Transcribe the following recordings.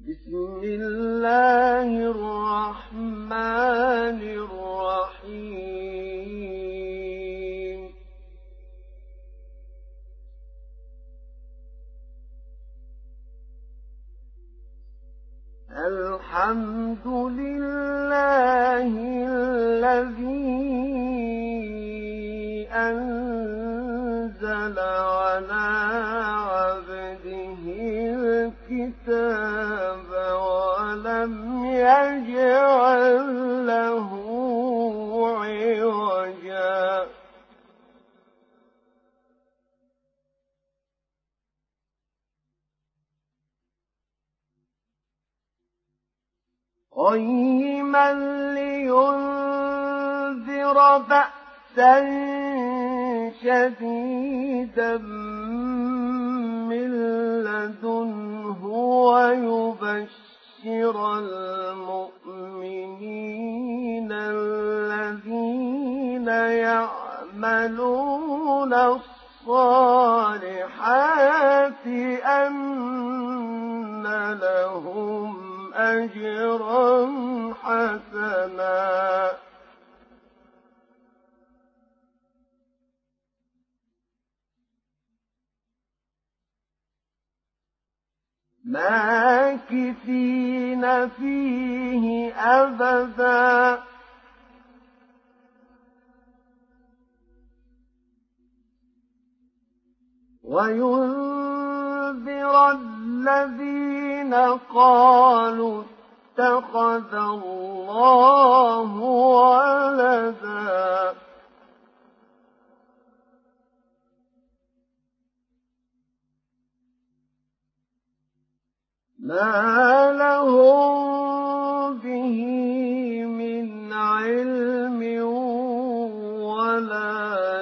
بسم الله الرحمن الرحيم الحمد لله الذي أنزل على عبده الكتاب ولم يجعل له عوجا قيما لينذر بأسا شديدا من لدنه ويبشر المؤمنين الذين يعملون الصالحات أن لهم أجرا حسنا ماكثين فيه أبدا وينذر الذين قالوا اتخذ الله ولدا ما لهم به من علم ولا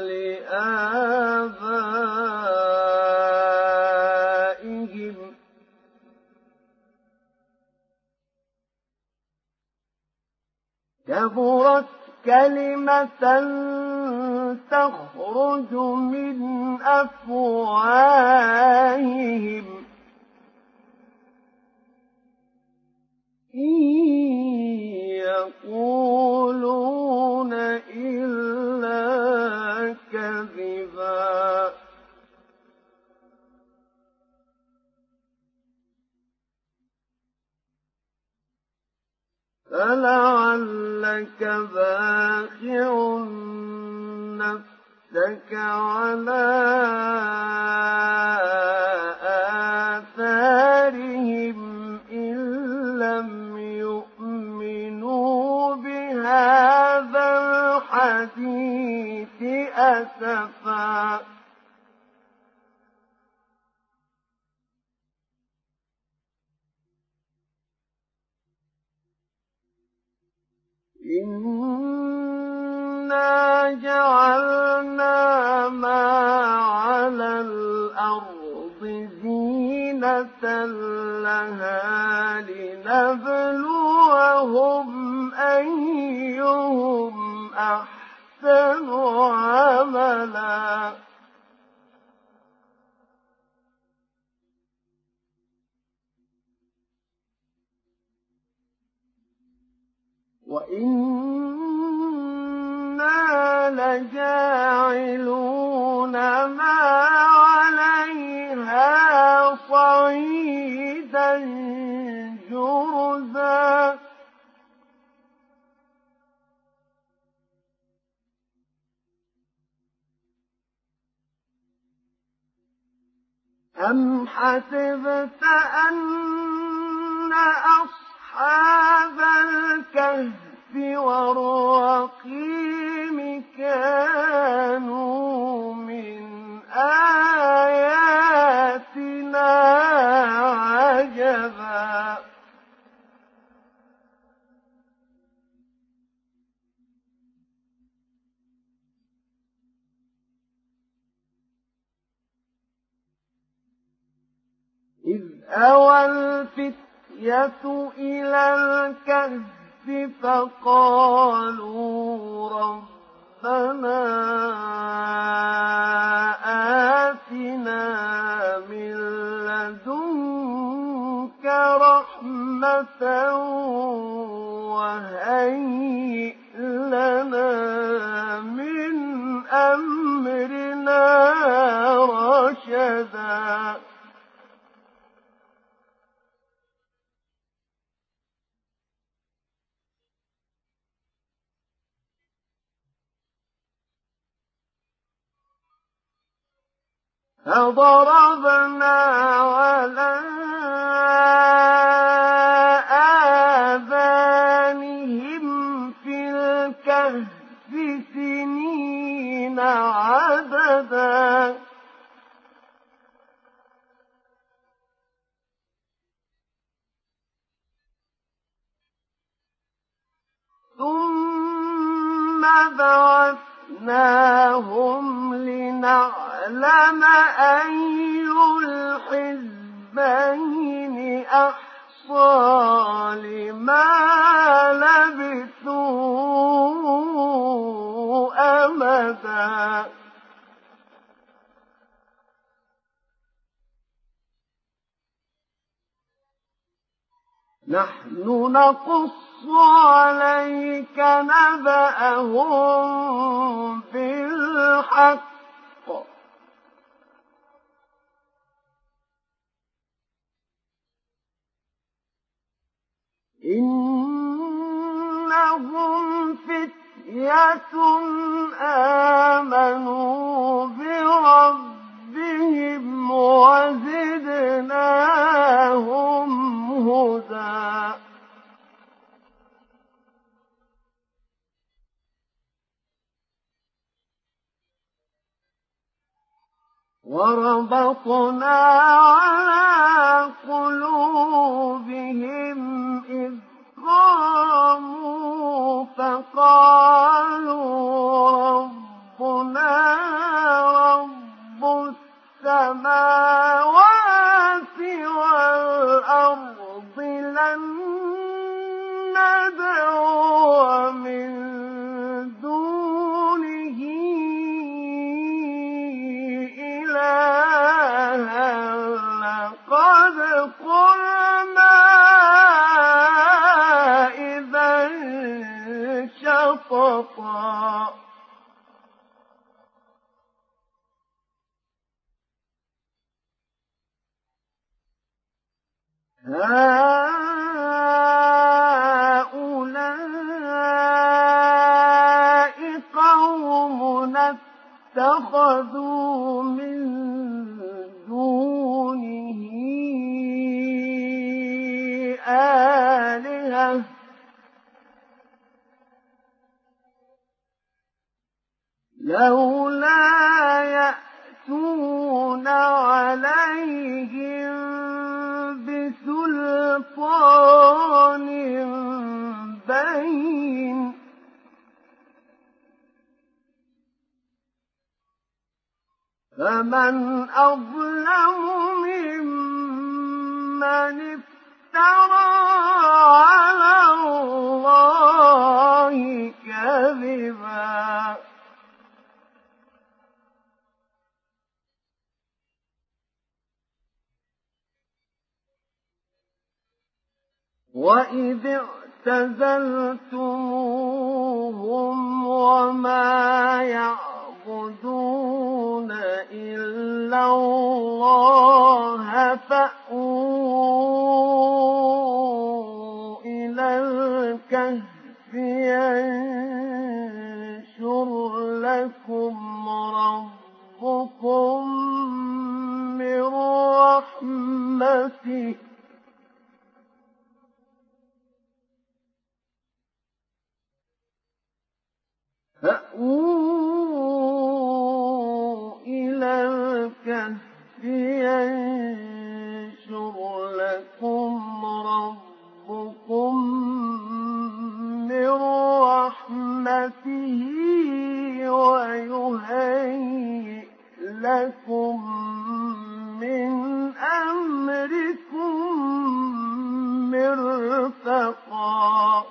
لآبائهم كبرت كلمة تخرج من أفواههم إن يقولون إلا كذبا فلعلك باخع نفسك على آثارهم إن لم يؤمنوا بهذا الحديث أسفا إنا جعلنا ما على الأرض زينة لها لنبلوهم أيهم أحسن عملا وإنا لجاعلون ما عليها صعيدا جرزا أم حسبت أن أصحاب الكهف والرقيم كانوا من آياتنا عجبا إذ أوى الفتية إلى الكهف فقالوا ربنا آتنا من لدنك رحمة رحمة وهيئ لنا من أمرنا رشدا فضربنا على آذانهم في الكهف سنين عددا ثم بعثناهم لنعلم أي الحزبين أحصى لما لبثوا أمدا نحن نقص عليك نبأهم بالحق إنهم فتية آمنوا بربهم وزدناهم هدى وربطنا على قلوبهم إذ قاموا فقالوا ربنا رب السماوات والأرض لن ندعو من دونه إلها لقد قلنا إذا شططا هؤلاء قومنا اتخذوا من دونه آلهة لولا يأتون عليهم بسلطان بين فمن أظلم ممن افترى على الله كذبا وإذ اعتزلتموهم وما يعبدون إلا الله فأووا إلى الكهف ينشر لكم ربكم من رحمته فأووا إلى الكهف ينشر لكم ربكم من رحمته ويهيئ لكم من أمركم مرفقا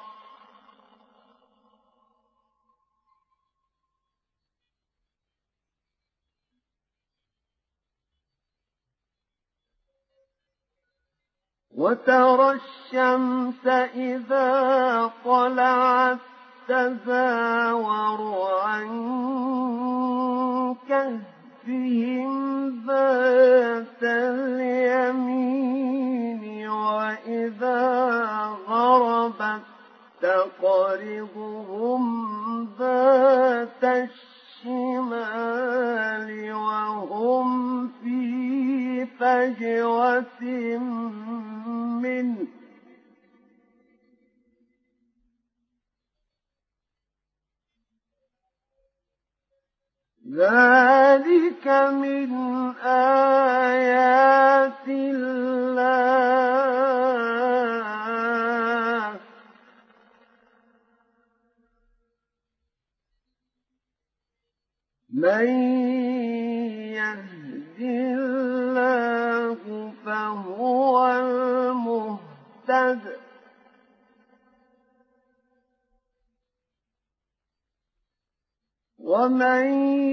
وترى الشمس إذا طلعت تزاور عن كهفهم ذات اليمين وإذا غربت تقرضهم ذات الشمال وهم في فجوة منه ذلك من آيات الله من يهد الله فهو المهتد ومن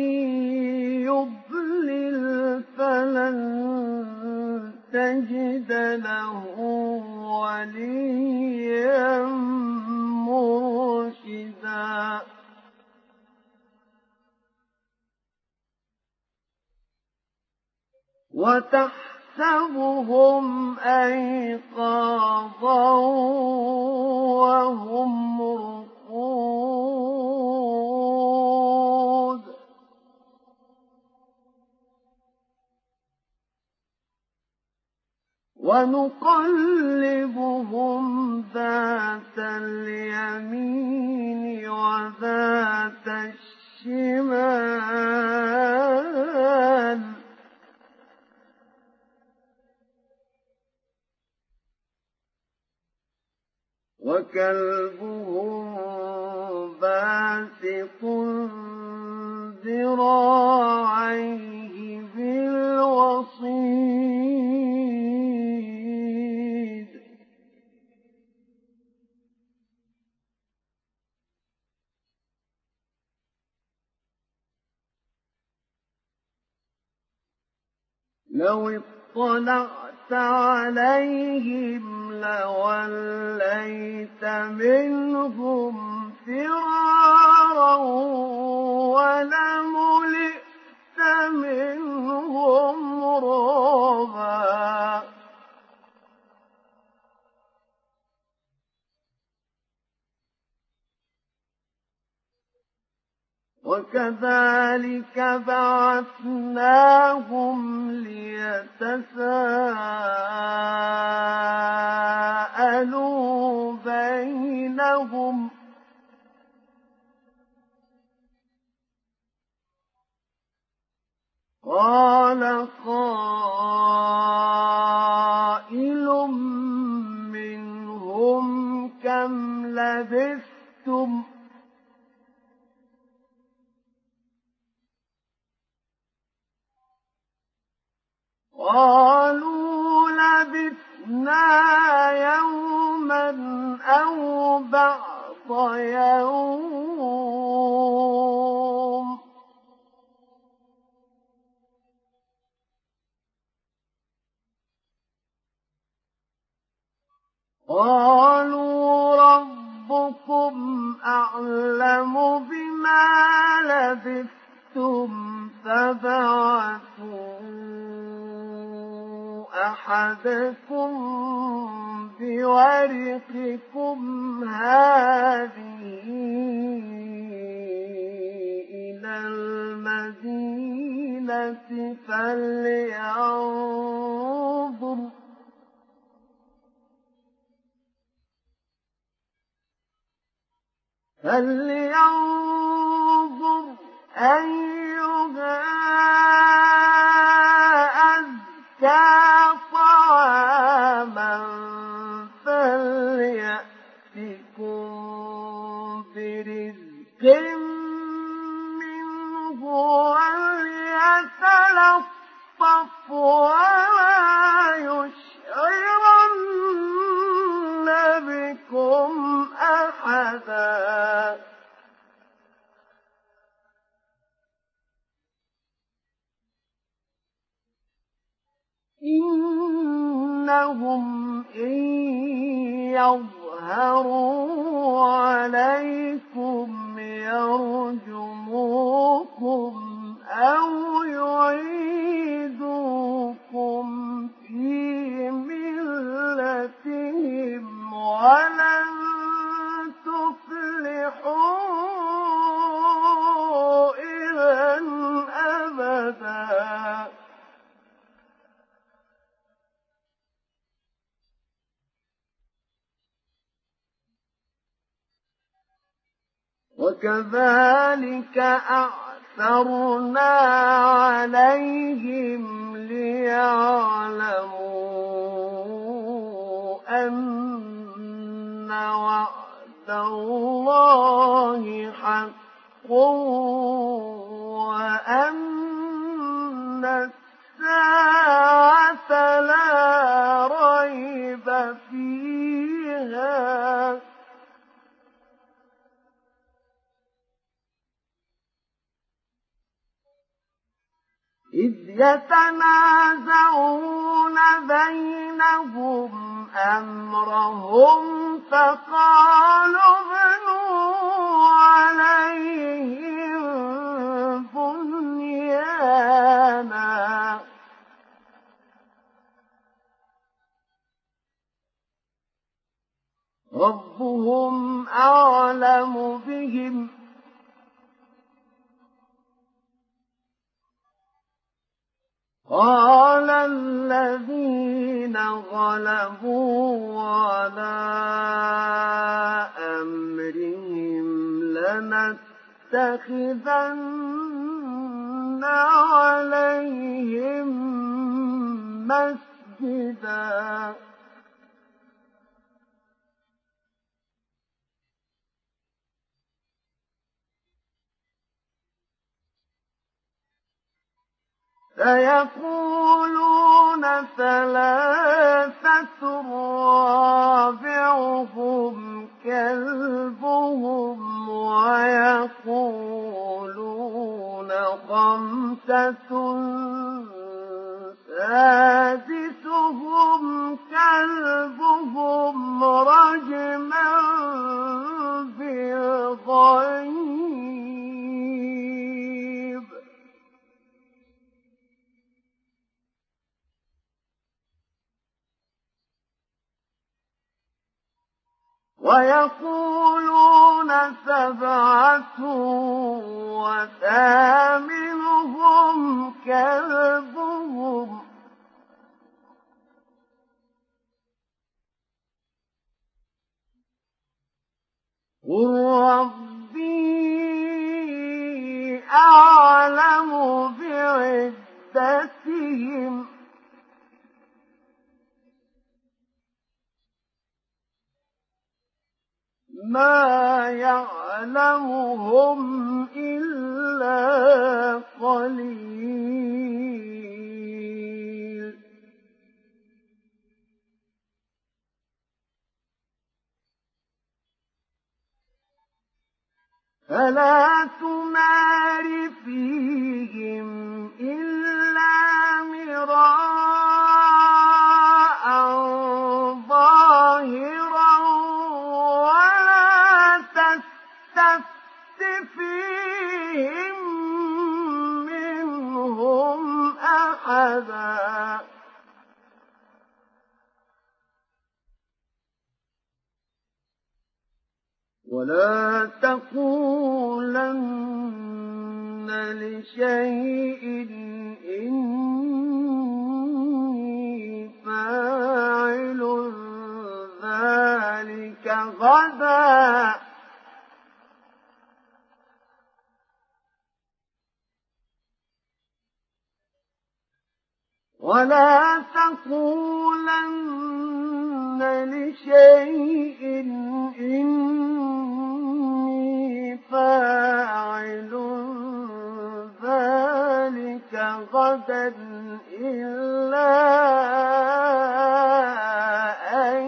يضلل فلن تجد له وليا مرشدا وتحسبهم أيقاظا وهم رقود ونقلبهم ذات اليمين وذات الشمال وكلبهم باسط ذراعيه بالوصيد لو اطلعت عليهم لوليت منهم فرارا ولملئت منهم رعبا وكذلك بعثناهم ليتساءلوا بينهم قال قائل منهم كم لبثتم قالوا لبثنا يوما أو بعض يوم قالوا ربكم أعلم بما لبثتم فابعثوا أحدكم بورقكم هذه إلى المدينة فلينظر أيها أزكى طعاما فليأتكم برزق منه وليتلطف ولا يشعرن بكم أحدا إنهم إن يظهروا عليكم يرجموكم أو يعيدوكم في ملتهم ولن تفلحوا إذا أبدا. وكذلك أعثرنا عليهم ليعلموا أن وعد الله حق وأن الساعة لا ريب فيها إذ يتنازعون بينهم أمرهم فقالوا ابنوا عليهم بنيانا ربهم أعلم بهم قال الذين غلبوا على أمرهم لنتخذن عليهم مسجدا سيقولون ثلاثة رابعهم كلبهم ويقولون خمسة سادسهم كلبهم رجما بالغيب ويقولون سبعة وثامنهم كلبهم قل ربي أعلم بعدتهم ما يعلمهم إلا قليل فلا تمار فيهم إلا مراء ظاهرا ولا تستفت فيهم منهم أحدا ولا تقولن لشيء إني فاعل ذلك غدا ولا تقولن لشيء إني فاعل ذلك غدا إلا أن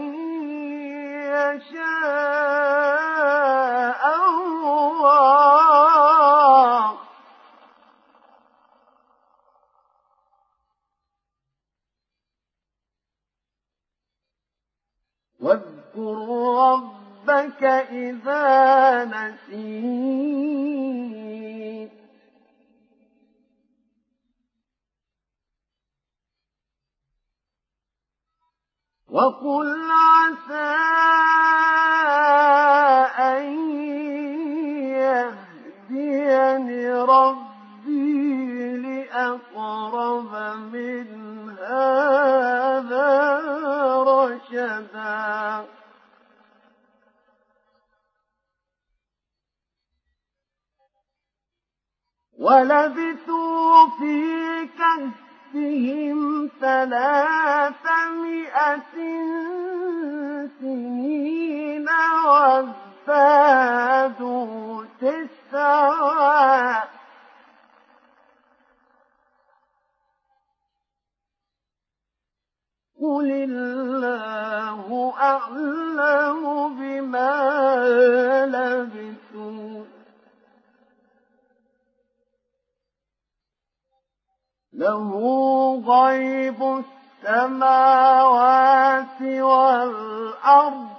يشاء الله واذكر واذكر ربك إذا نسيت وقل عسى أن يهديني ربي لأقرب من هذا رشدا ولبثوا في كهفهم 300 سنين وازدادوا 9 قل الله أعلم بما لبثوا له غيب السماوات والأرض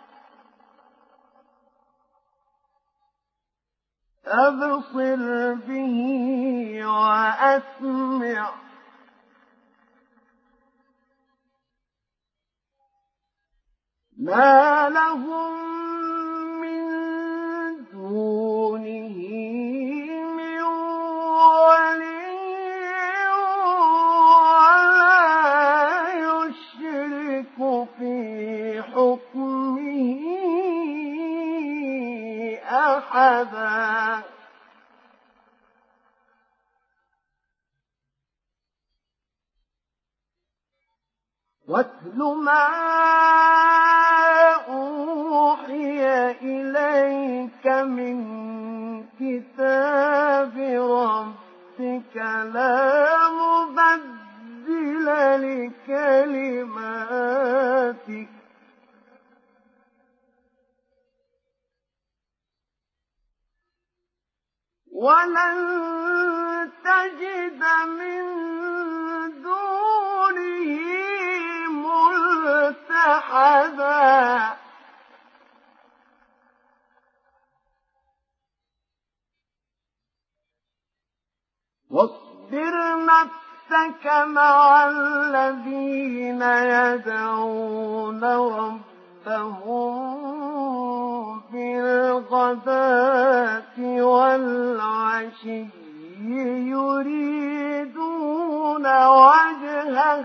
أبصر به وأسمع ما لهم من دونه من ولي ولا يشرك في حكمه أحدا واتل ما أوحي إليك من كتاب ربك لا مبدل لكلماتك ولن تجد من دونه ملتحدا واصبر نفسك مع الذين يدعون ربهم بالغداة والعشي يريدون وجهه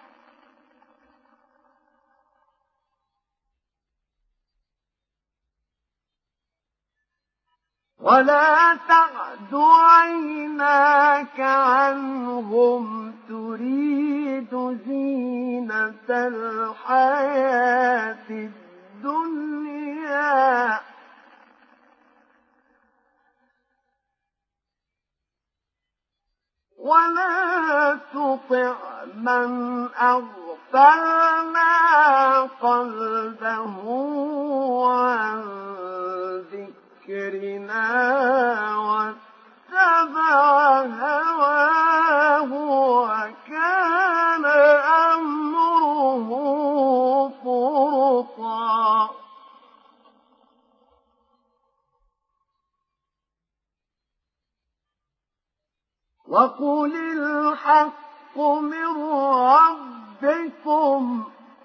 ولا تعد عيناك عنهم تريد زينة الحياة الدنيا ولا تطع من أغفلنا قلبه عن ذكرنا واتبع هواه وكان أمره فرطا وقل الحق من ربكم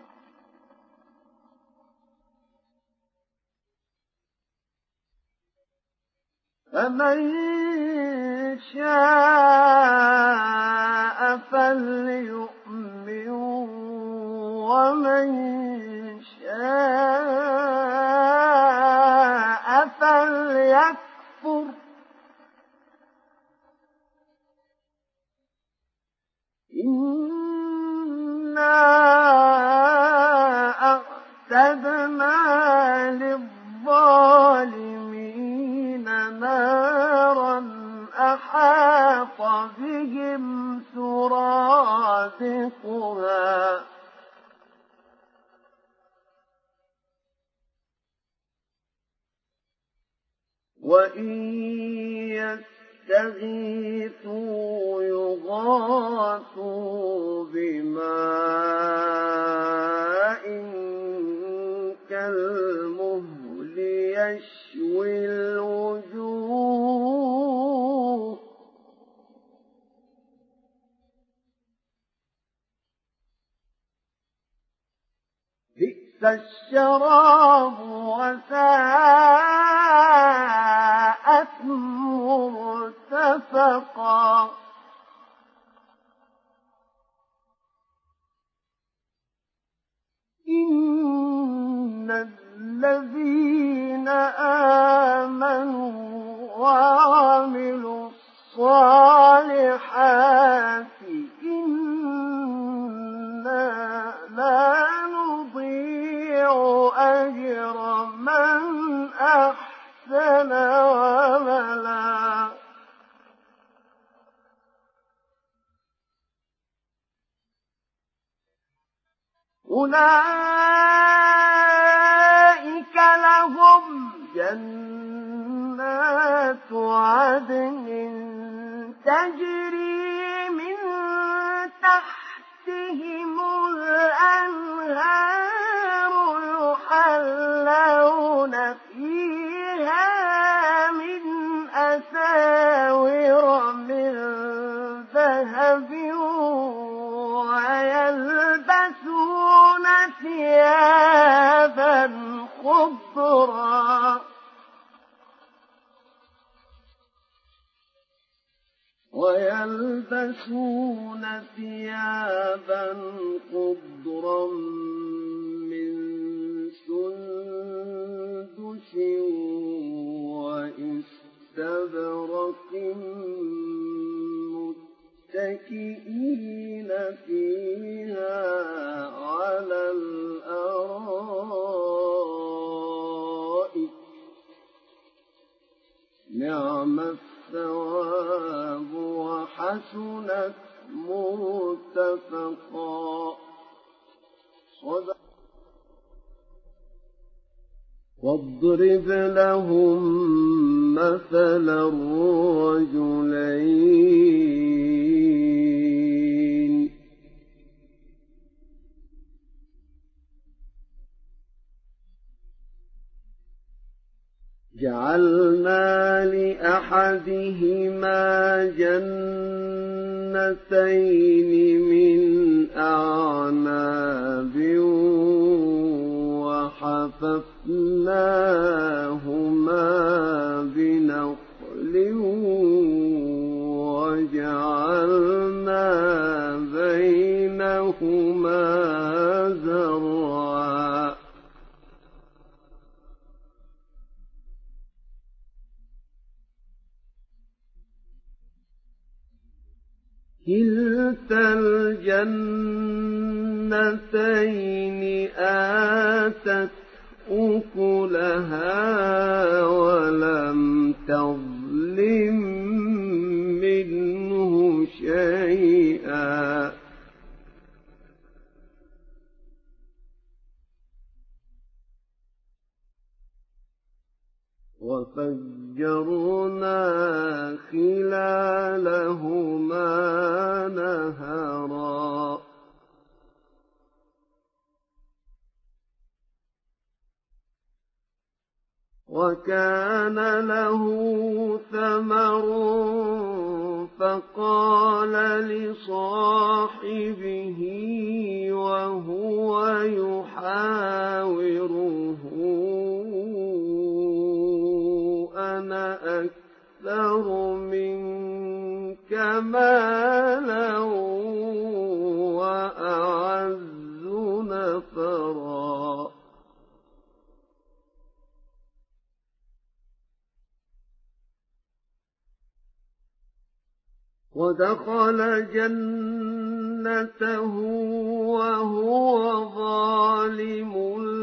فمن شاء فليؤمن ومن شاء فليكفر إنا أعتدنا للظالمين نارا أحاط بهم سرادقها وإن يستغيثوا يغاثوا بماء كالمهل يشوي الوجوه بئس الشراب وساءت مرتفقا إن الذين آمنوا وعملوا الصالحات إنا لا نضيع أجر من أحسن عملا أولئك لهم جنات عدن تجري من تحتهم الأنهار يحلون فيها من أساور من ذهب ويلبسون ثيابا خضرا من سندس وإستبرق متكئين فيها على الأرائك نعم الثواب وحسنت مرتفقا واضرب لهم مثلا الرجلين جعلنا لأحدهما جنتين من أعناب وحففناهما بنخل وجعلنا بينهما زرعا كلتا الجنتين آتت أكلها ولم تظلم منه شيئا وفجرنا خلالهما نهرا وكان له ثمر فقال لصاحبه وهو يحاوره أنا أكثر منك مالا وأعز نفرا ودخل جنته وهو ظالم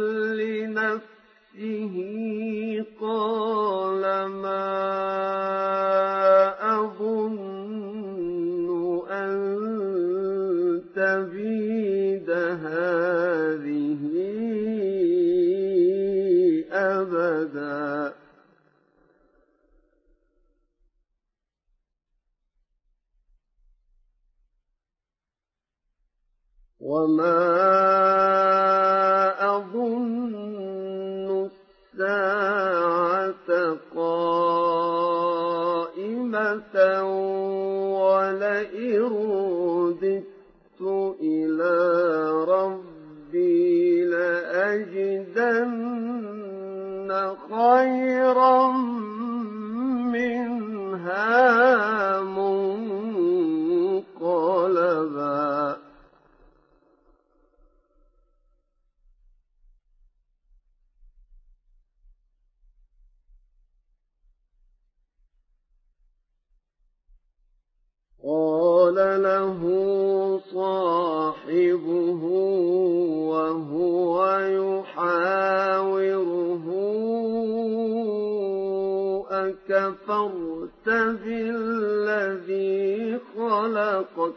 لنفسه قال ما أظن أن تبيد هذه أبدا وما أظن الساعة قائمة ولئن رددت إلى ربي لأجدن خيرا منها منقلبا قال له صاحبه وهو يحاوره أكفرت بالذي خلقك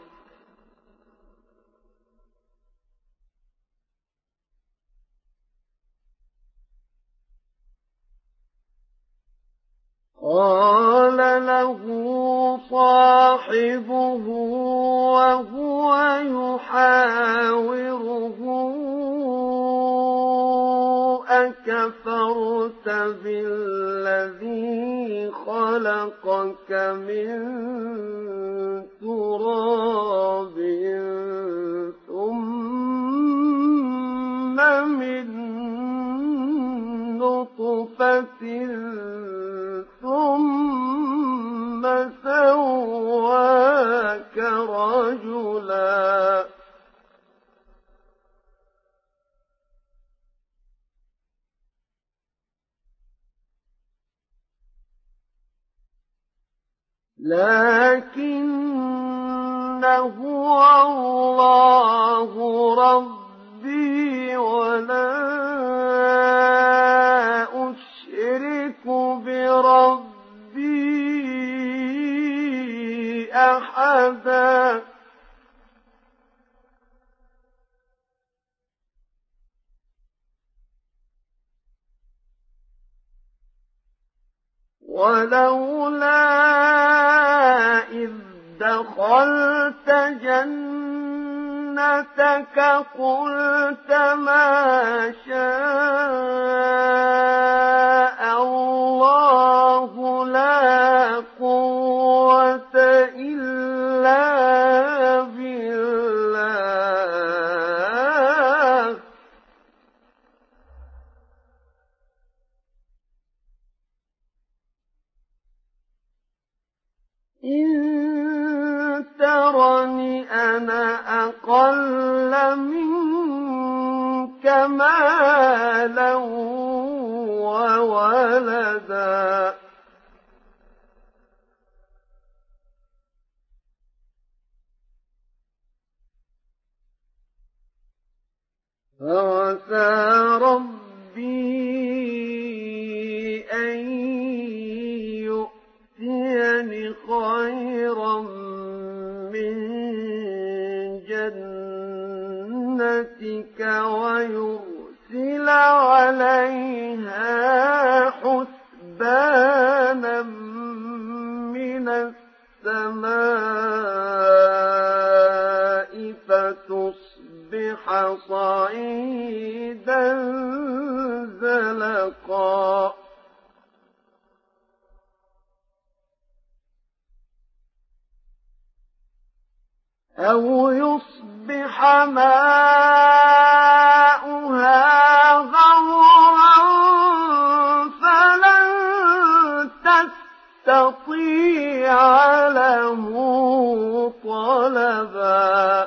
قال له صاحبه وهو يحاوره أكفرت بالذي خلقك من تراب ثم من نطفة ثم سواك رجلا لكنه الله ربي ولا أشرك بربي أحدا ولولا إذ دخلت جنتك قلت ما شاء الله لا قوة إلا بالله إن ترني أنا أقل منك مالا وولدا فعسى ربي أن يؤتيني خيرا من جنتك ويرسل عليها حسبانا من السماء فتصبح صعيدا زلقا أو يصبح ماؤها غورا فلن تستطيع له طلبا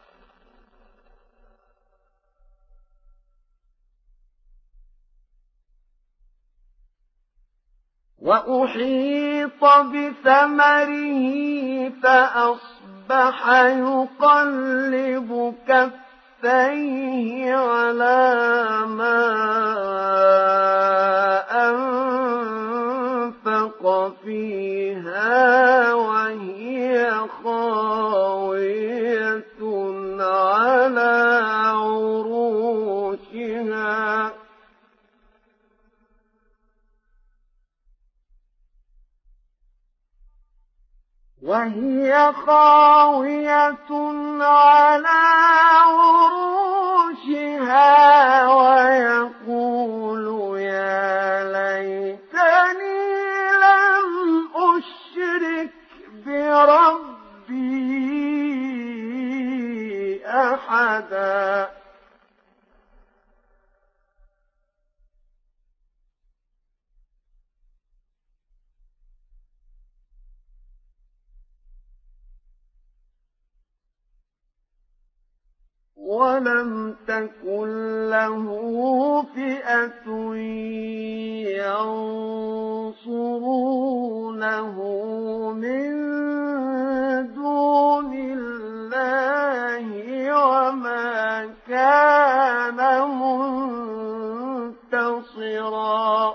وأحيط بثمره فأصبح يقلب كفيه على ما أنفق فيها وهي خاوية على عروشها ويقول ولم تكن له فئة ينصرونه من دون الله وما كان منتصرا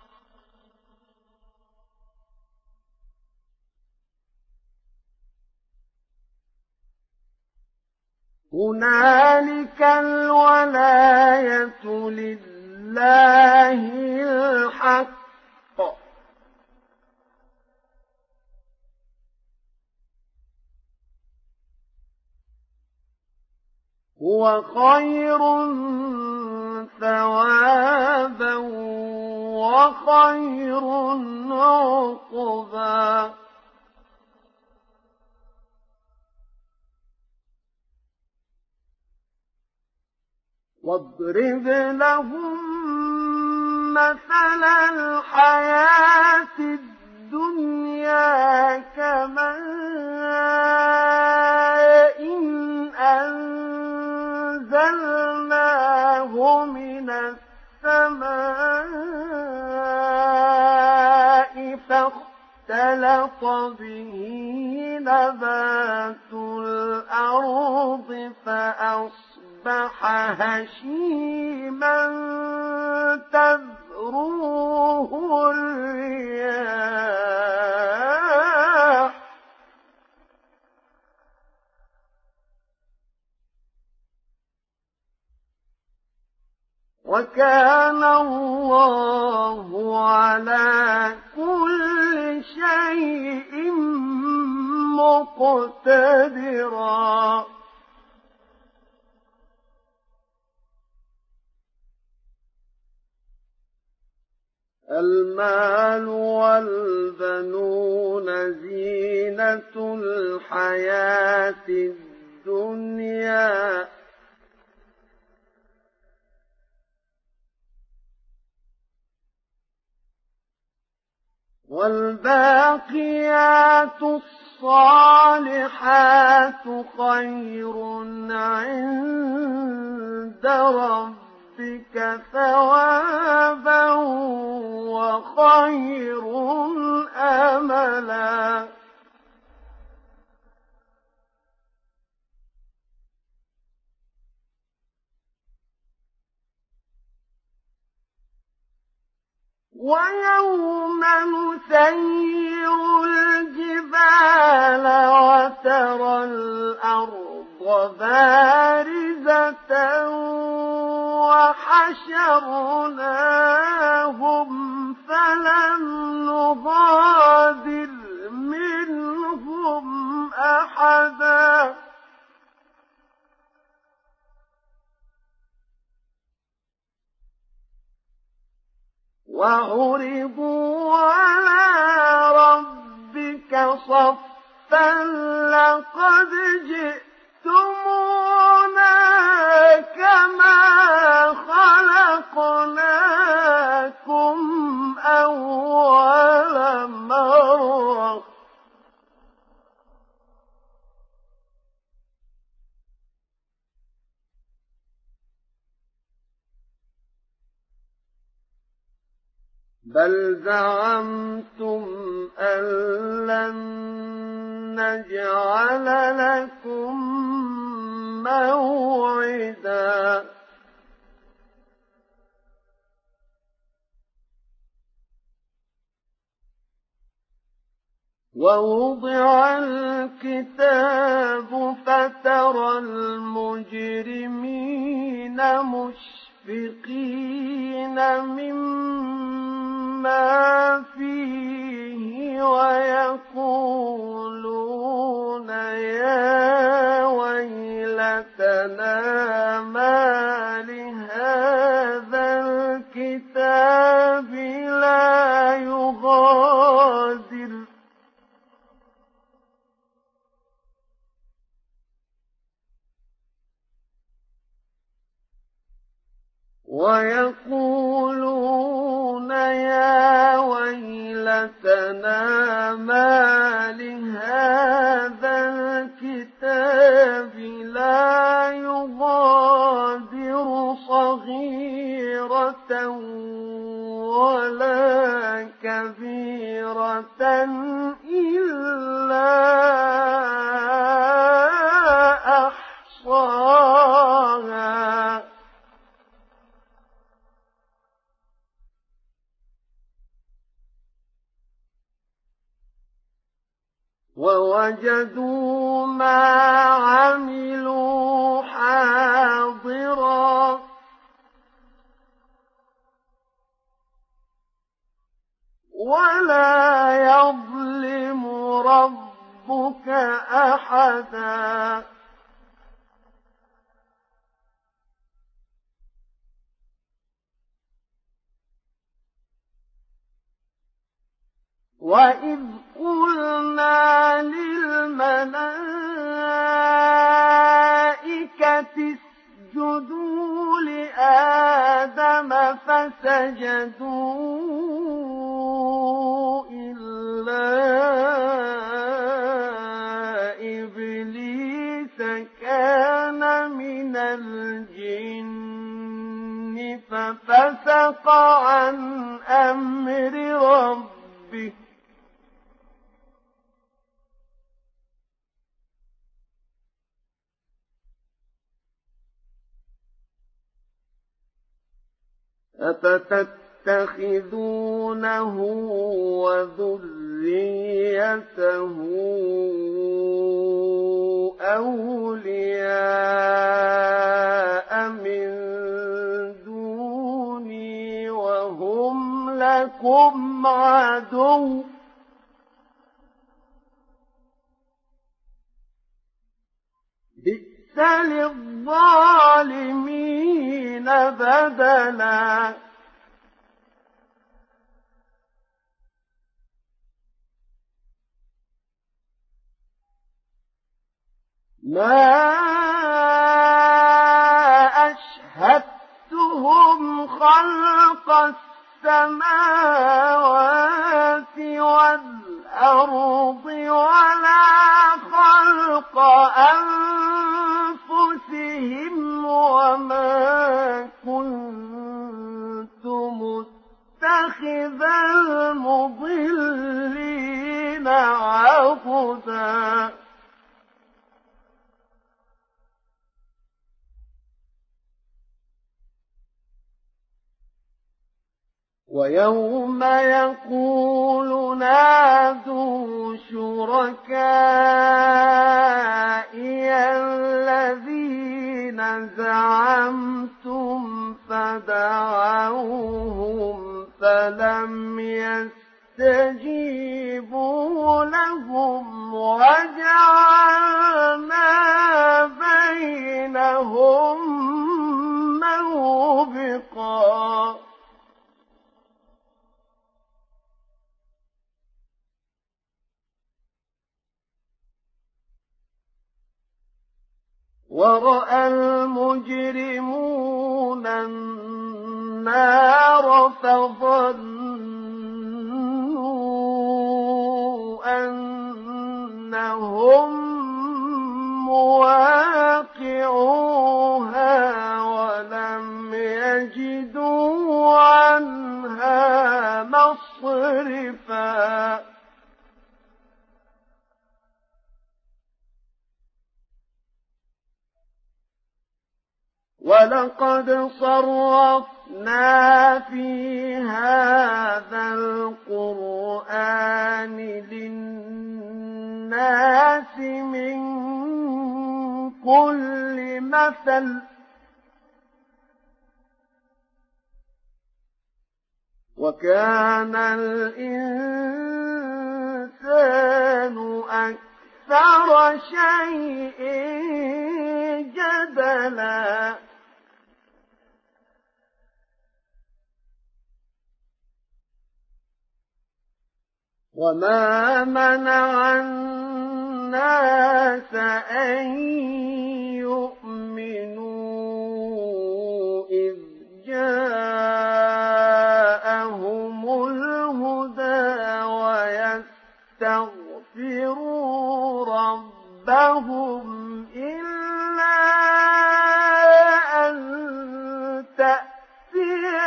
هنالك الولاية لله الحق هو خير ثوابا وخير عقبا واضرب لهم مثل الحياة الدنيا كماء أنزلناه من السماء فاختلط به نبات الأرض فأصبح هشيما تذروه الرياح وكان الله على كل شيء مقتدرا المال والبنون زينة الحياة الدنيا والباقيات الصالحات خير عند ربك ثوابا وخير أملا ويوم نسير الجبال وترى الأرض بارزة وحشرناهم فلم نغادر منهم أحدا وعرضوا على ربك صفا لقد جئتمونا كما خلقناكم أول مرة بل زعمتم أن لن نجعل لكم موعدا ووضع الكتاب فترى المجرمين مشفقين مما فيه ويقولون يا ويلتنا ما لهذا الكتاب لا يغادر ويقولون يا ويلتنا ما لهذا الكتاب لا يغادر صغيرة ولا كبيرة إلا أحصاها ووجدوا ما عملوا حاضرا ولا يظلم ربك أحدا وإذ قلنا للملائكة اسجدوا لآدم فسجدوا إلا إبليس كان من الجن ففسق عن أمر ربه أفتتخذونه وذريته أولياء من دوني وهم لكم عدو بئس للظالمين بدلا ما أشهدتهم خلق السماوات والأرض ولا خلق أنفسهم وما كنت متخذ المضلين عضدا ويوم يقول نادوا شركائي الذين زعمتم فدعوهم فلم يستجيبوا لهم وجعلنا بينهم موبقا ورأى المجرمون النار فظنوا أنهم مواقعوها ولم يجدوا عنها مصرفا ولقد صرفنا في هذا القرآن للناس من كل مثل وكان الإنسان أكثر شيء جدلا وما منع الناس أن يؤمنوا إذ جاءهم الهدى ويستغفروا ربهم إلا أن تأتيهم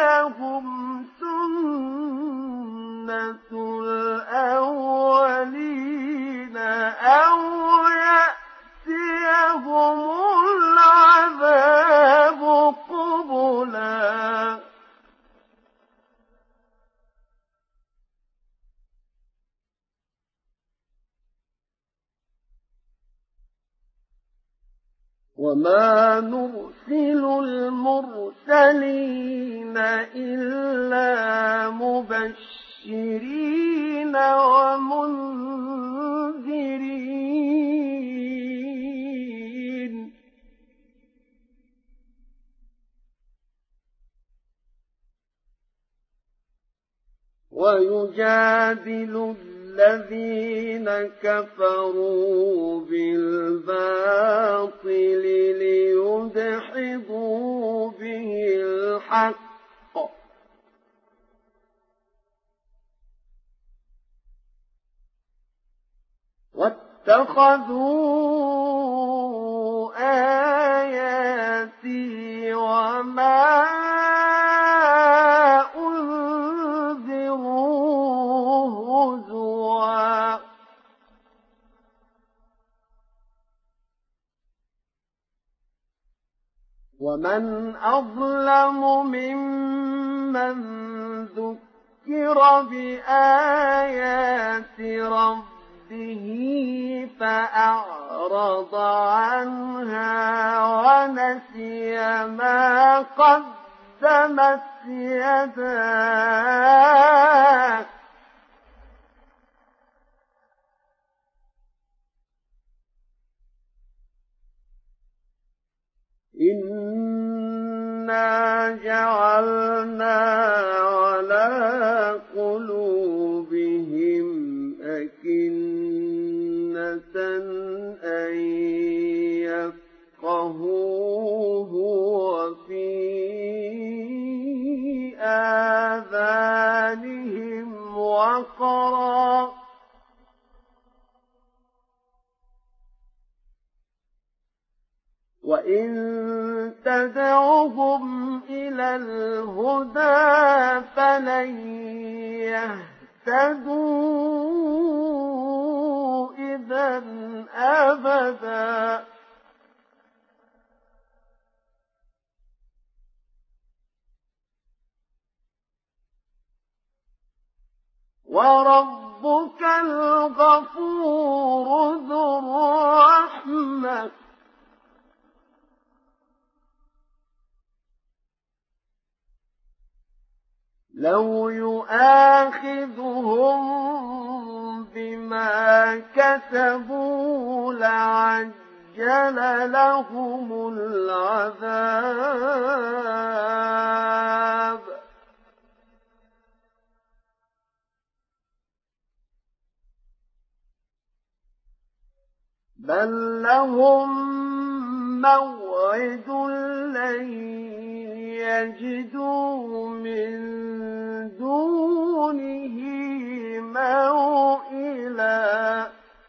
وما نرسل المرسلين إلا مبشرين ومنذرين ويجادل الذين كفروا بالباطل ليدحضوا به الحق واتخذوا آياتي وما ومن أظلم ممن ذكر بآيات ربه فأعرض عنها ونسي ما قدمت يداه إنا جعلنا على قلوبهم أكنة أن يفقهوه وفي آذانهم وقرا وإن تدعهم إلى الهدى فلن يهتدوا إذا أبدا وربك الغفور ذو الرحمة لو يؤاخذهم بما كسبوا لعجل لهم العذاب بل لهم موعد لن يجدوا من دونه موئلا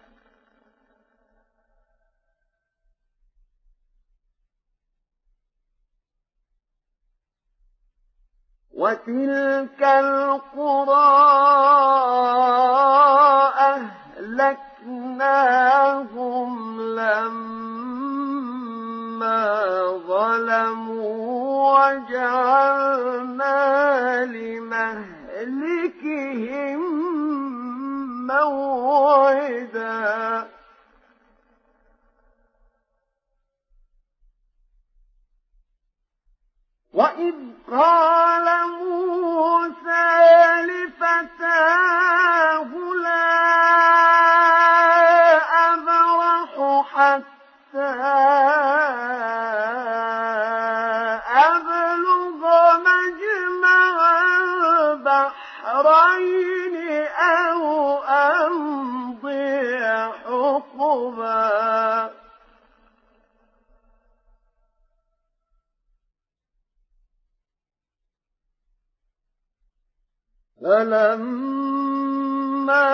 وتلك القرى أهلكناهم لما ظلموا وجعلنا لمهلكهم موعدا وإذ قال موسى لفتاه لا أبرح حتى أبلغ مجمع البحرين أو أمضي حقبا فلما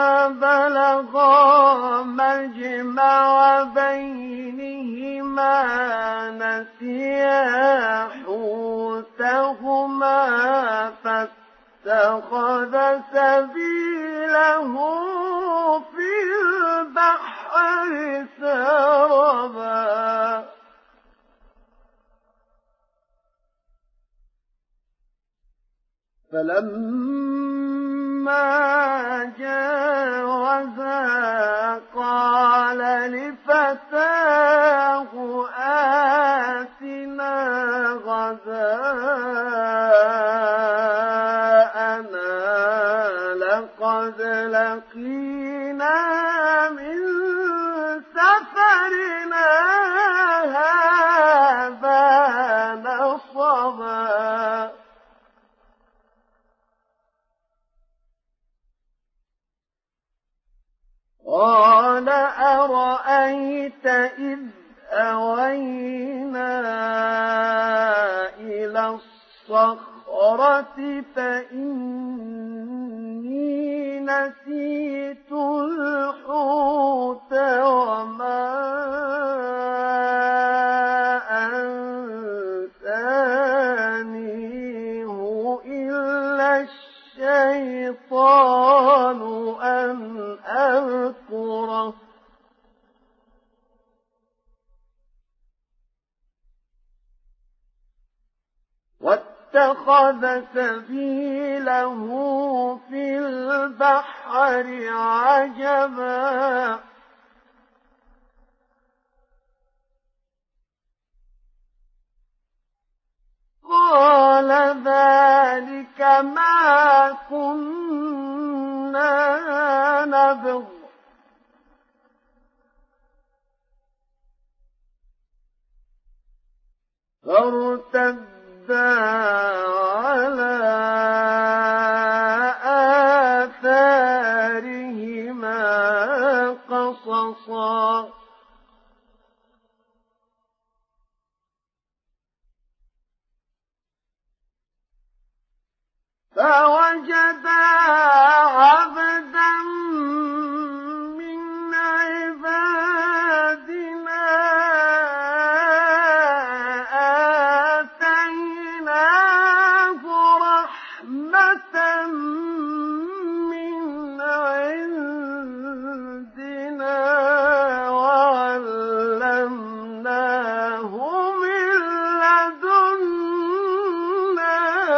بلغا مجمع بينهما نسيا حوتهما فاتخذ سبيله في البحر سربا فلما جاوزا قال قال لفتاه آتنا غداءنا لقد لقينا من سفرنا هذا نصبا قال أرأيت إذ أوينا إلى الصخرة فإني نسيت الحوت وما أنسانيه إلا الشيطان أن أذكره واتخذ سبيله في البحر عجبا قال ذلك ما كنا نبغ فارتدا على آثارهما قصصا فوجدا عبدا من عبادنا آتيناه رحمة من عندنا وعلمناه من لدنا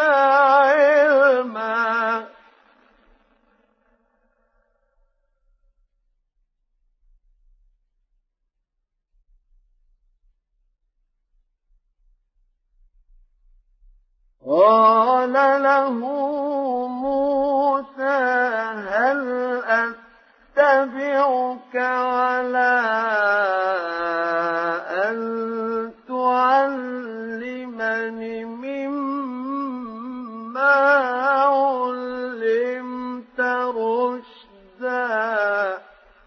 علما قال له موسى هل أتبعك على أن تعلمني مما علمت رشدا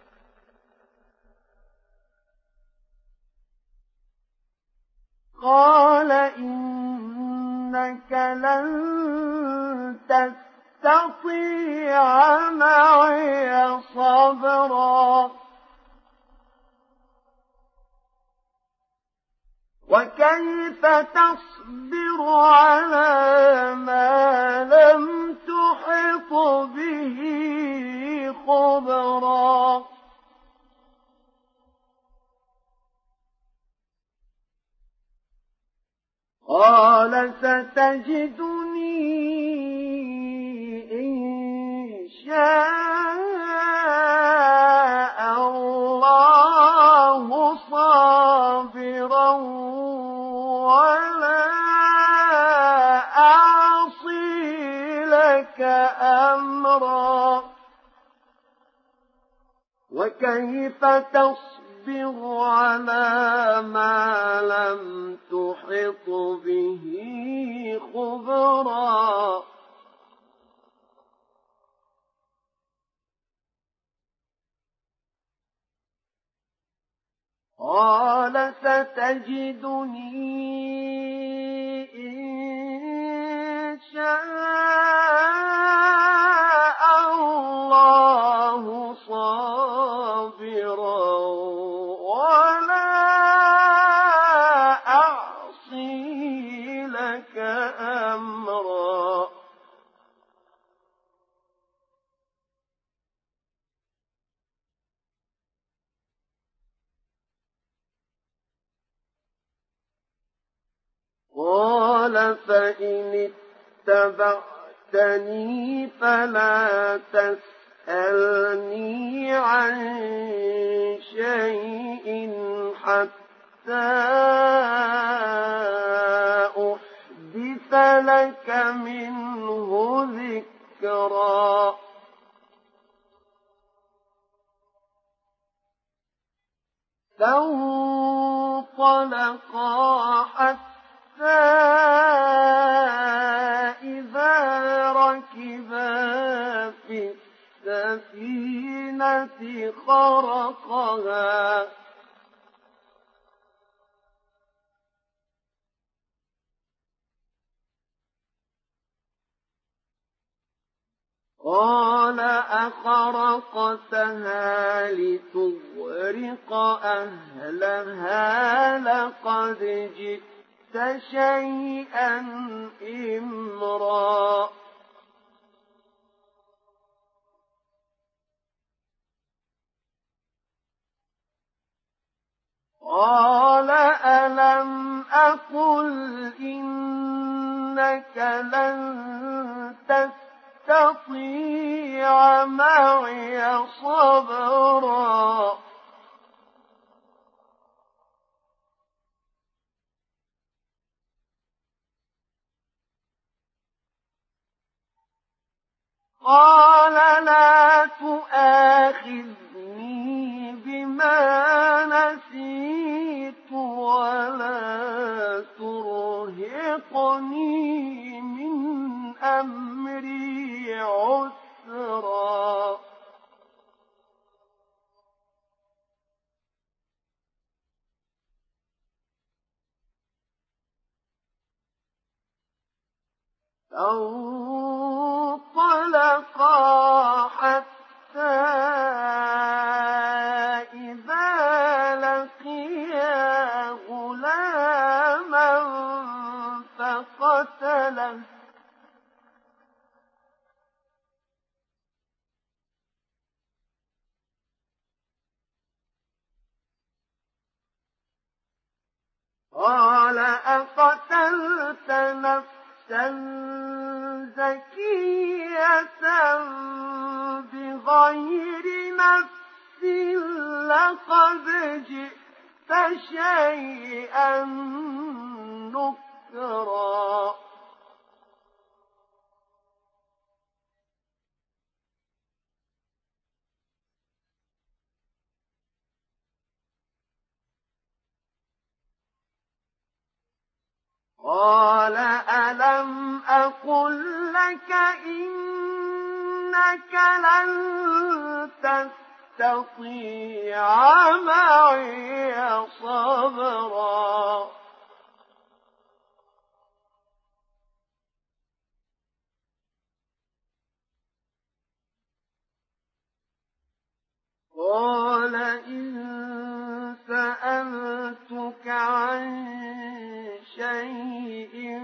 قال إنك لن تستطيع معي صبرا وكيف تصبر على ما لم تحط به خبرا قال ستجدني إن شاء الله صابرا ولا أعصي لك أمرا وكيف تصبر على ما لم تحط به خبرا قال ستجدني إن شاء الله صابرا ولا أعصي لك أمرا قال فإن اتبعتني فلا تسألني تسألني عن شيء حتى أحدث لك منه ذكرا فانطلقا حتى إذا ركبا في السفينة خرقها قال أخرقتها لتغرق أهلها لقد جئت شيئا إمرا قال ألم أقل إنك لن تستطيع معي صبرا قال لا تؤاخذني بما نسيت ولا ترهقني من أمري عسرا فانطلقا حتى إذا لقيا غلاما فقتله قال أقتلت نفسا زكية بغير نفس لقد جئت شيئا نكرا قال ألم أقل لك إنك لن تستطيع معي صبرا قال إن سألتك عن شيء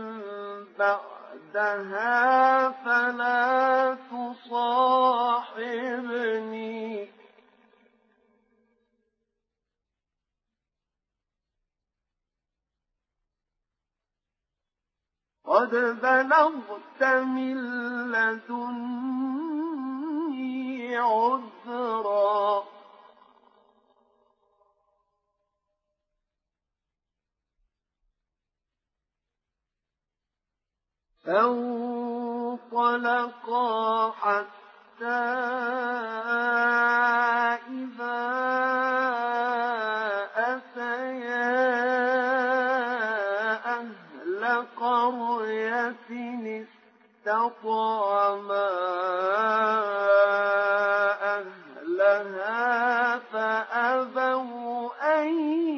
بعدها فلا تصاحبني قد بلغت من لدني عذرا فانطلقا حتى إذا أتيا أهل قرية استطعما أهلها فأبوا أن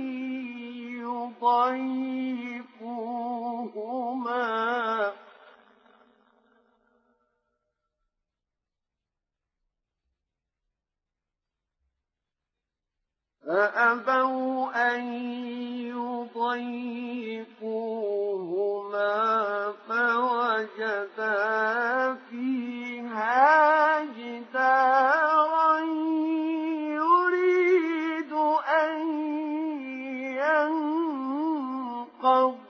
يضيفوهما فوجدا فيها جدارا يريد أن ينقض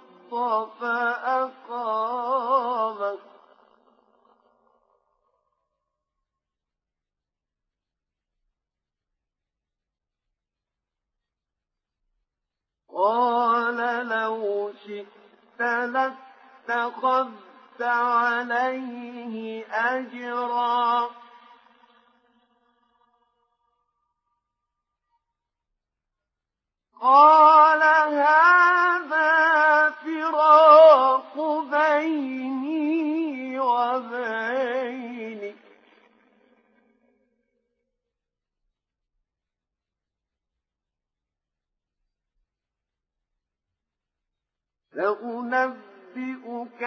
فأقامه قال لو شئت لاتخذت عليه أجرا قال هذا فراق بيني وبينك سأنبئك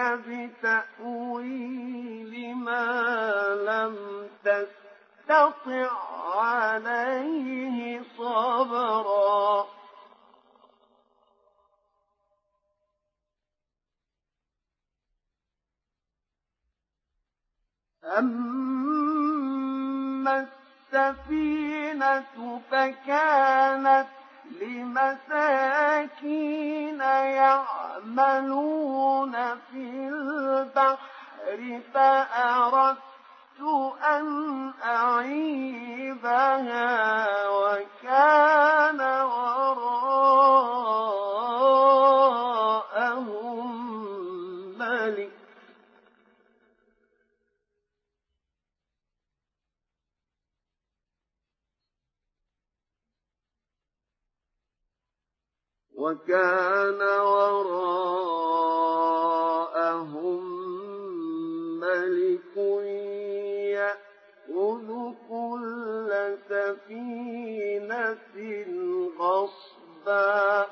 بتأويل ما لم تستطع عليه صبرا أما السفينة فكانت لمساكين يعملون في البحر فأردت أن أعيبها وكان وراءهم ملك يأخذ كل سفينة غصبا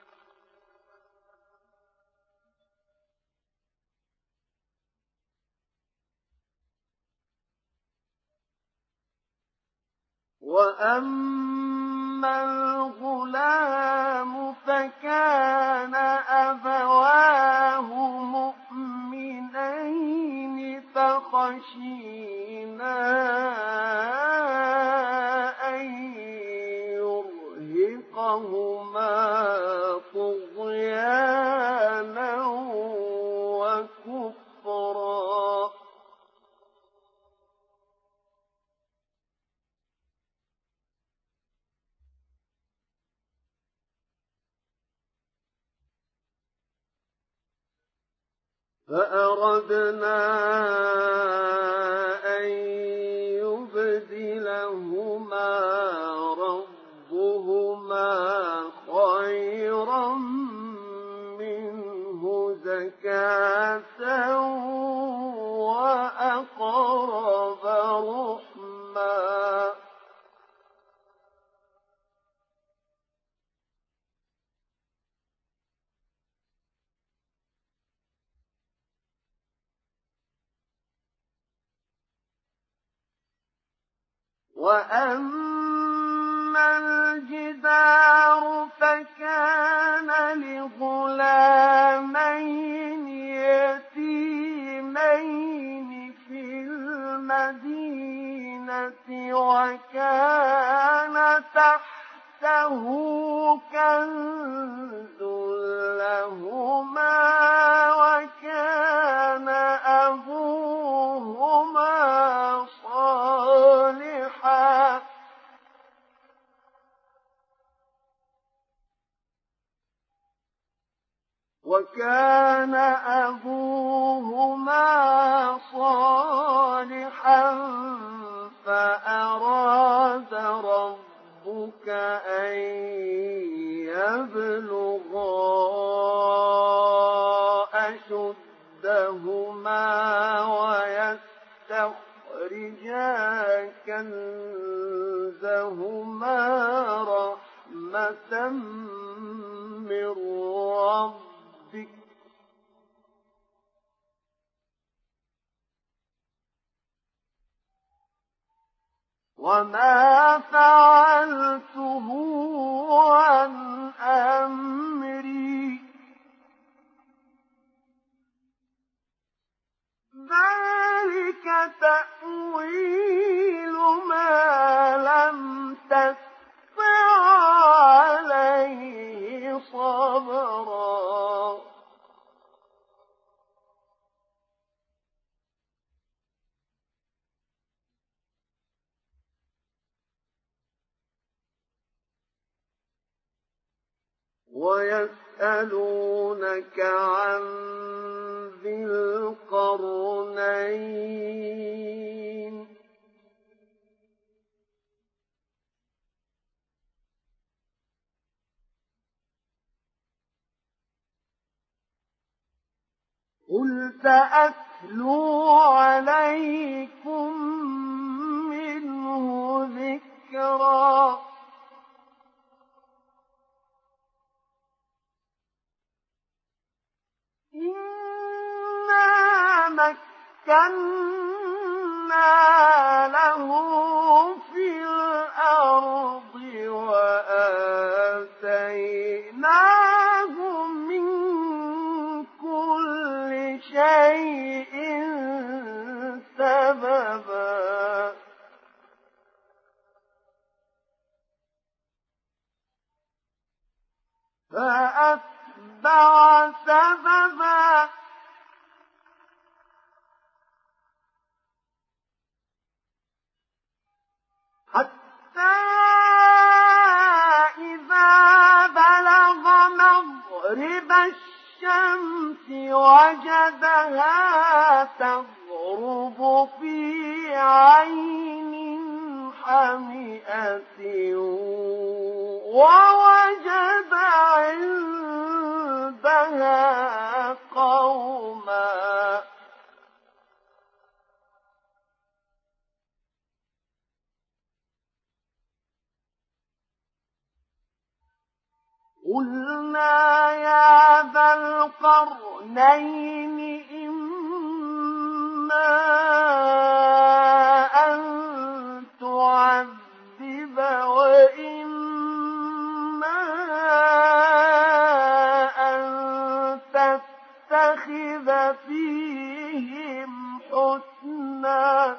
وأما الغلام فكان أبواه مؤمنين فخشينا أن يرهقهما طغيانا وكفرا فأردنا أن يبدلهما ربهما خيرا منه زكاة وأقرب رحما وأما الجدار فكان لغلامين يتيمين في المدينة وكان تحته كنز لهما وكان أبوهما صالحا فأراد ربك أن يبلغا أشدهما ويستخرجا كنزهما رحمة من ربك وما فعلته عن أمري ذلك تأويل ما لم تستطع عليه صبرا ويسألونك عن ذي القرنين قل سأتلو عليكم منه ذكرا إنا مكنا له في الأرض وآتيناه من كل شيء سببا فأتبع سببا حتى إذا بلغ مغرب الشمس وجدها تغرب في عين حمئة ووجد عندها قوما قلنا يا ذا القرنين إما أن تعذب وإما أن تتخذ فيهم حسنا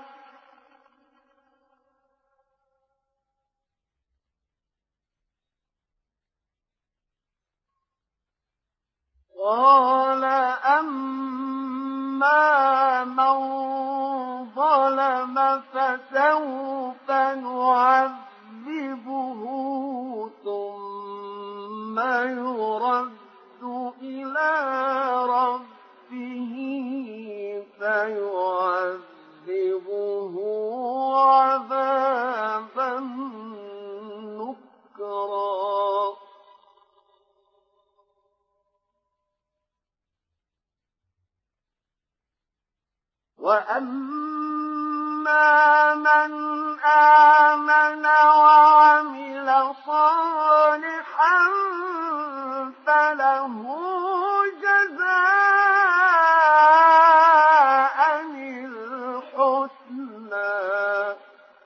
قال أما من ظلم فسوف نعذبه ثم يرد إلى ربه فيعذبه عذابا نكرا وأما من آمن وعمل صالحا فله جزاء الحسنى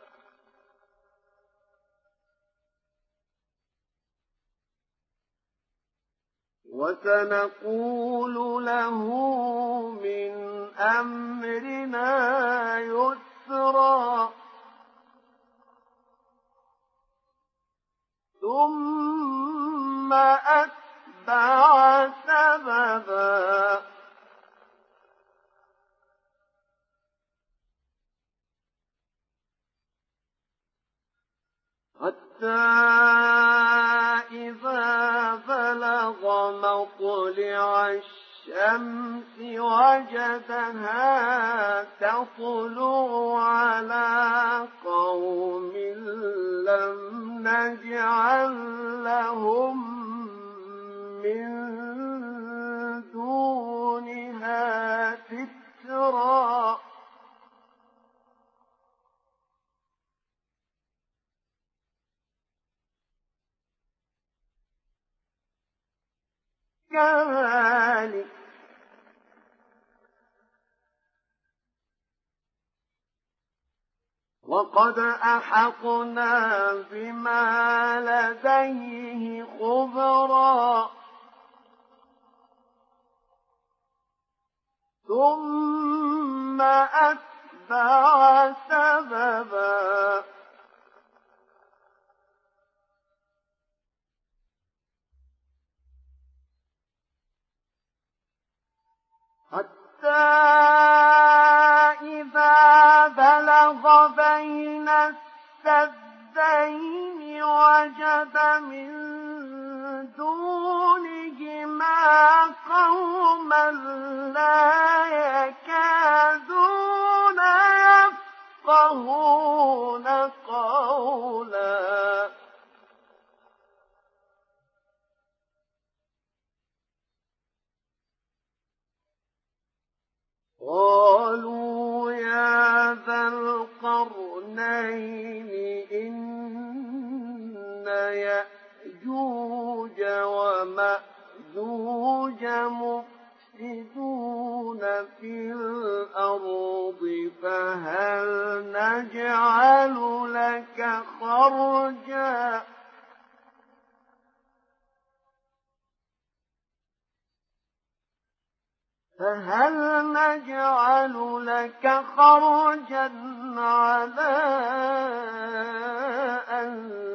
وسنقول له من أمرنا يسرا ثم أتبع سببا حتى إذا بلغ مطلع الشمس وجدها تطلع على قوم لم نجعل لهم من دونها سترا كذلك وقد أحطنا بما لديه خبرا ثم أتبع سببا حتى إذا بلغ بين السدين وجد من دون يفقهون قولا. قالوا يا ذا القرنين إن يأجوج ومأجوج مفسدون في الأرض فهل نجعل لك خرجا على أن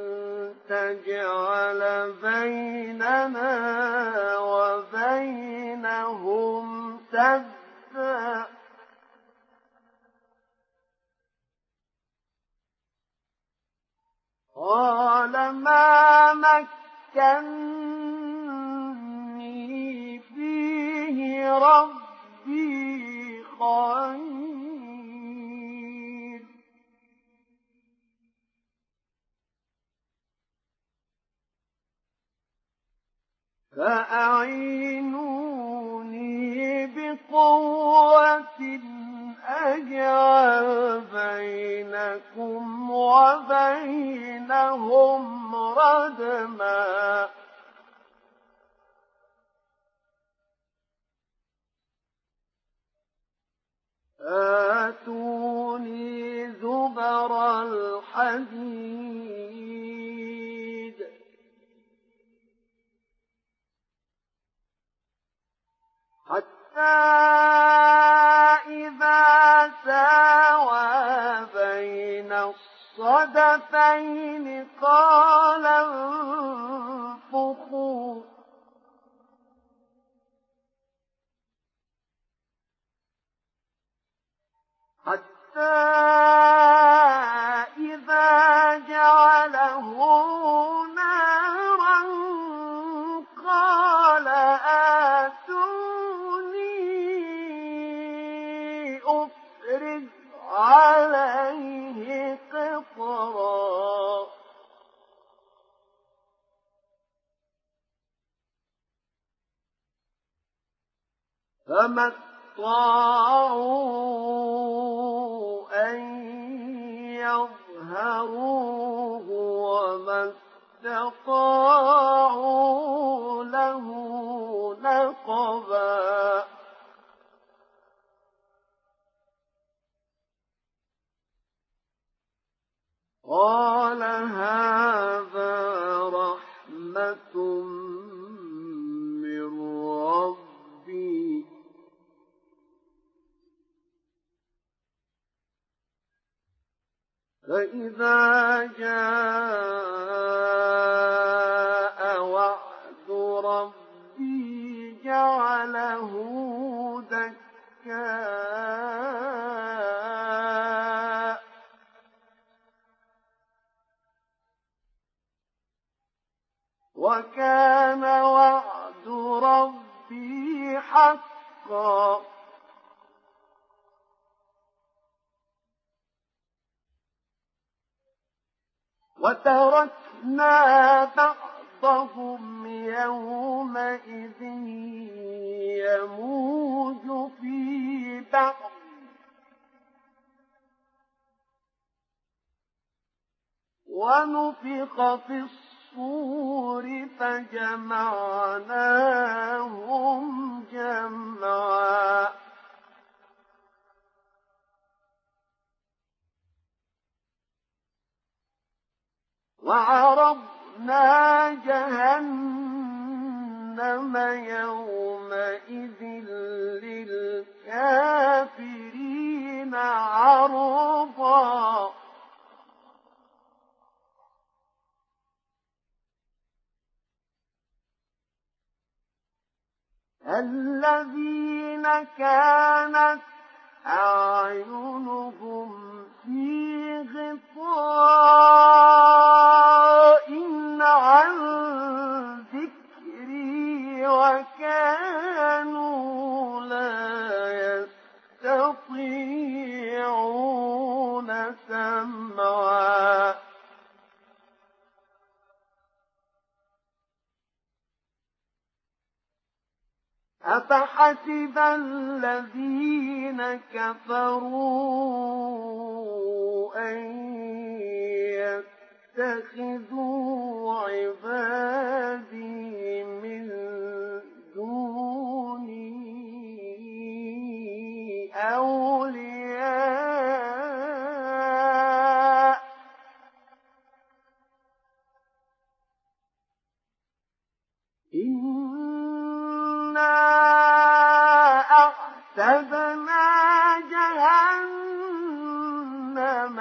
تجعل بيننا وبينهم سدا قال ما مكني فيه ربي خير فأعينوني بقوة أجعل بينكم وبينهم ردما آتوني زبر الحديد حتى إذا ساوى بين الصدفين قال انفخوا حتى إذا جعله نارا قال آتوني أفرغ عليه قطرا فما استطاعوا أن يظهروه وما استطاعوا له نقبا قال هذا رحمة من ربي فإذا جاء وعد ربي جعله دكا وكان وعد ربي حقا وتركنا بعضهم يومئذ يموج في بعض ونفخ في الصور فجمعناهم جمعا وعرضنا جهنم يومئذ للكافرين عرضا الذين كانت أعينهم في غطاء عن ذكري وكانوا لا يستطيعون سمعا أفحسب الذين كفروا أن يتخذوا عبادي من دوني أولياء إنا أعتدنا جهنم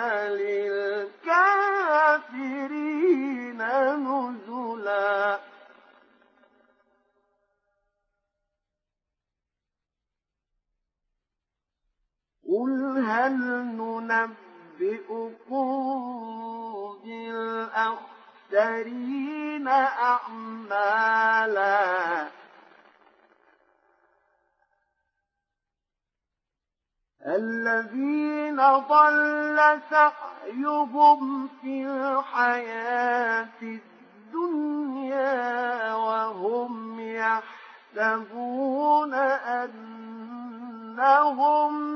للكافرين نزلا قل هل ننبئكم بالأخسرين أعمالا الذين ضل سعيهم في الحياة الدنيا وهم يحسبون أنهم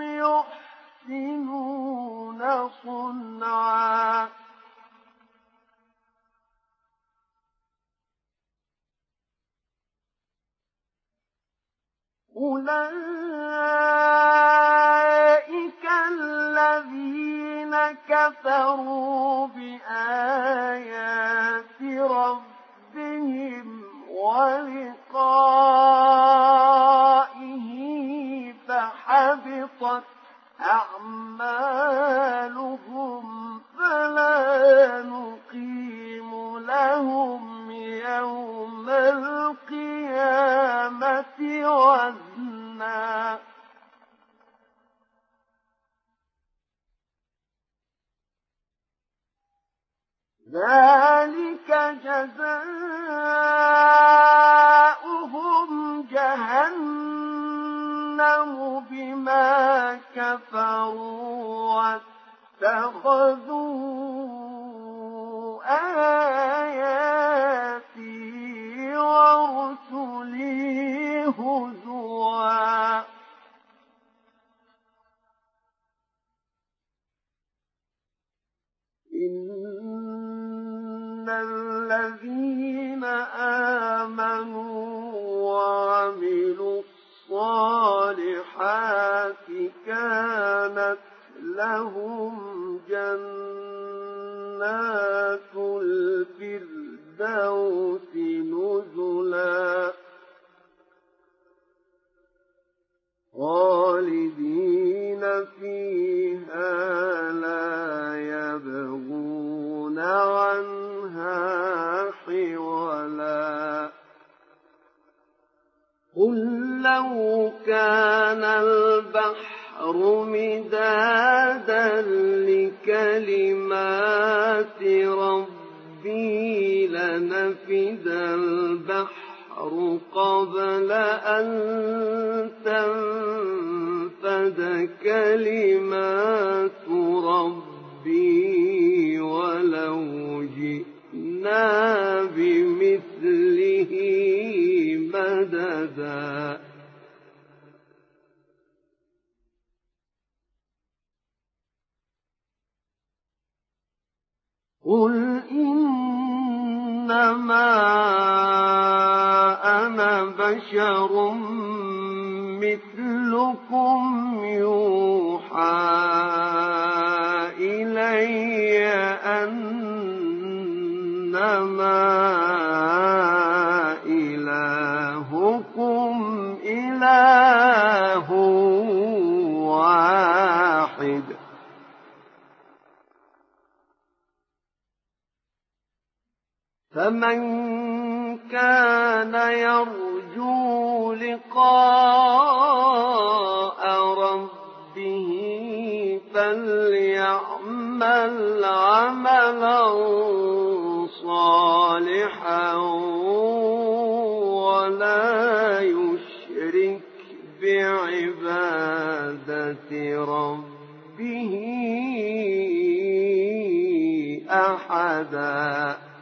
يحسنون صنعا أولئك الذين كفروا بآيات ربهم ولقائه فحبطت أعمالهم فلا نقيم لهم يوم القيامة وزنا ذلك جزاؤهم جهنم بما كفروا واتخذوا آياتي ورسلي هزوا إن الذين آمنوا وعملوا الصالحات كانت لهم جنات الفردوس نزلا خالدين فيها لا يبغون عنها حولا قل لو كان البحر مدادا لكلمات ربي لنفد البحر قبل أن تنفد كلمات ربي ولو جئنا بمثله مددا قل إنما أنا بشر مثلكم يوحى إلي أنما إلهكم إله واحد فمن كان يرجو لقاء ربه فليعمل عملا صالحا ولا يشرك بعبادة ربه أحدا